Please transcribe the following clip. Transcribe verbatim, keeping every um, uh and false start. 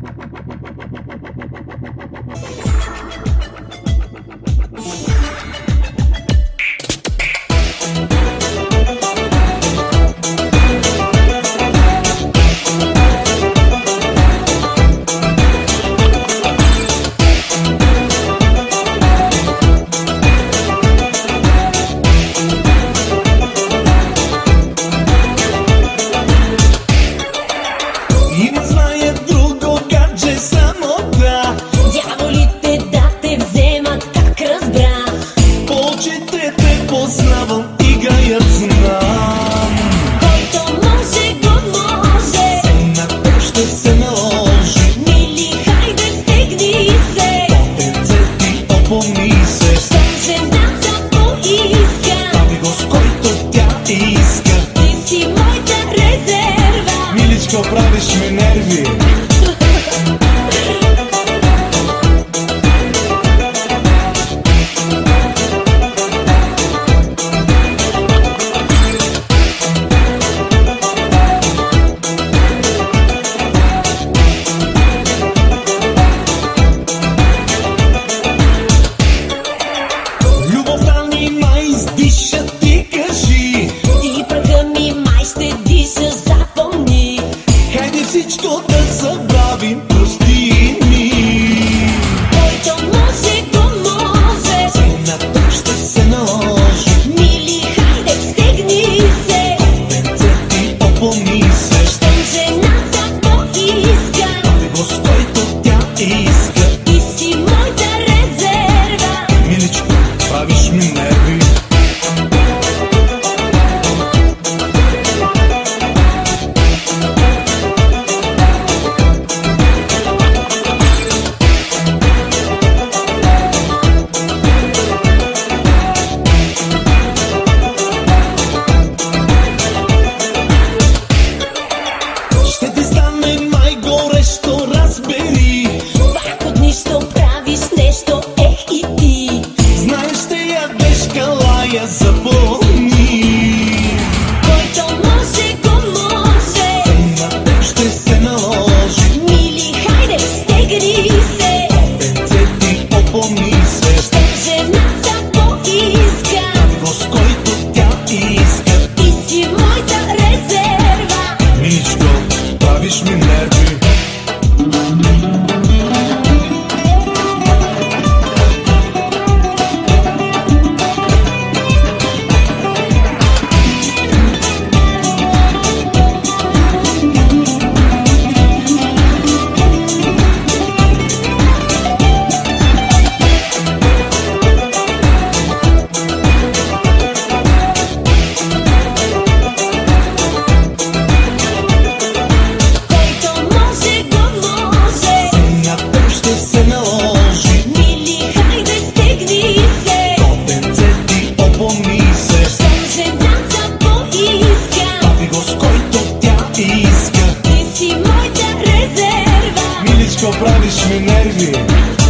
Правиш ми нерви. Любовта ни май издиша, ти кажи. Ти прага ми май ще диша, запомни. Хайде всичко да забравим, прости ми. Който може, го може. На теб ще се наложи. Мили, хайде, стегни се. Конвенце ти опомни се. Щом жената поиска, Прави го с който тя иска. ти си моята резерва. Миличко, правиш ми нерви. Пак от нищо правиш нещо, ех и ти. Знаеш, ще ядеш калая, запомни. Който може, го може. На теб ще се наложи. Мили, хайде, стегни се. Конвенце ти опомни се. Щом жената поиска, Прави го с който тя иска. ти си моята резерва. Миличко, правиш ми нерви. Правиш ми нерви.